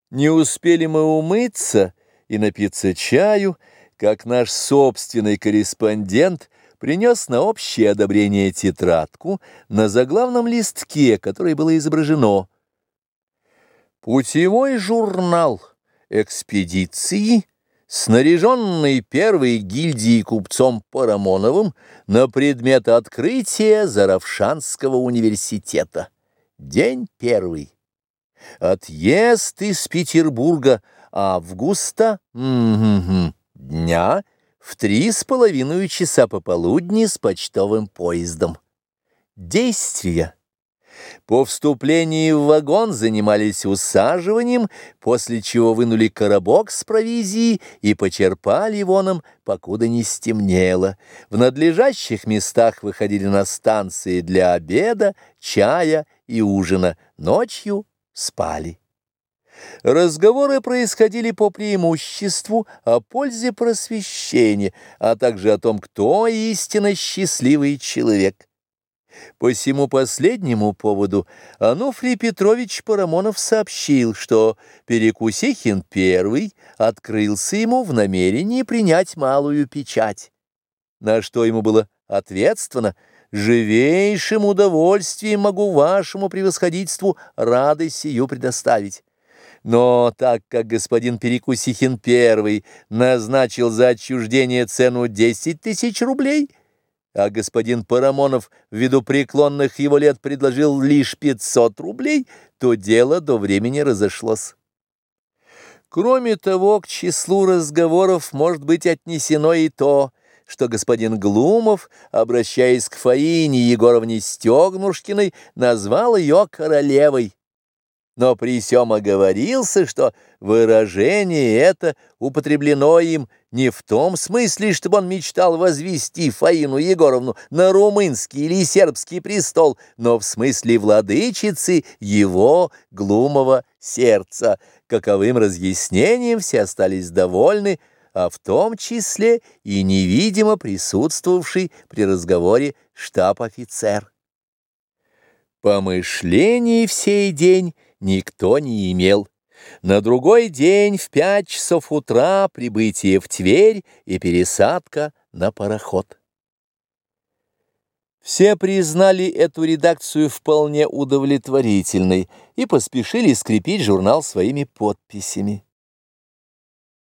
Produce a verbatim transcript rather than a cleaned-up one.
Не успели мы умыться и напиться чаю, как наш собственный корреспондент принес на общее одобрение тетрадку, на заглавном листке, которой было изображено: «Путевой журнал экспедиции, снаряженный первой гильдией купцом Парамоновым на предмет открытия Заравшанского университета. День первый. Отъезд из Петербурга августа м-м-м, дня в три с половиной часа пополудни с почтовым поездом. Действия. По вступлении в вагон занимались усаживанием, после чего вынули коробок с провизией и почерпали воном, покуда не стемнело. В надлежащих местах выходили на станции для обеда, чая и ужина. Ночью спали. Разговоры происходили по преимуществу о пользе просвещения, а также о том, кто истинно счастливый человек. По сему последнему поводу Ануфрий Петрович Парамонов сообщил, что Перекусихин первый открылся ему в намерении принять малую печать, на что ему было ответственно: «Живейшим удовольствием могу вашему превосходительству радость сию предоставить». Но так как господин Перекусихин первый назначил за отчуждение цену десять тысяч рублей, а господин Парамонов ввиду преклонных его лет предложил лишь пятьсот рублей, то дело до времени разошлось. Кроме того, к числу разговоров может быть отнесено и то, что господин Глумов, обращаясь к Фаине Егоровне Стегнушкиной, назвал ее королевой, но при сём оговорился, что выражение это употреблено им не в том смысле, чтобы он мечтал возвести Фаину Егоровну на румынский или сербский престол, но в смысле владычицы его, Глумова, сердца. Каковым разъяснением все остались довольны, а в том числе и невидимо присутствовавший при разговоре штаб-офицер. Помышлений в сей день никто не имел. На другой день в пять часов утра прибытие в Тверь и пересадка на пароход. Все признали эту редакцию вполне удовлетворительной и поспешили скрепить журнал своими подписями.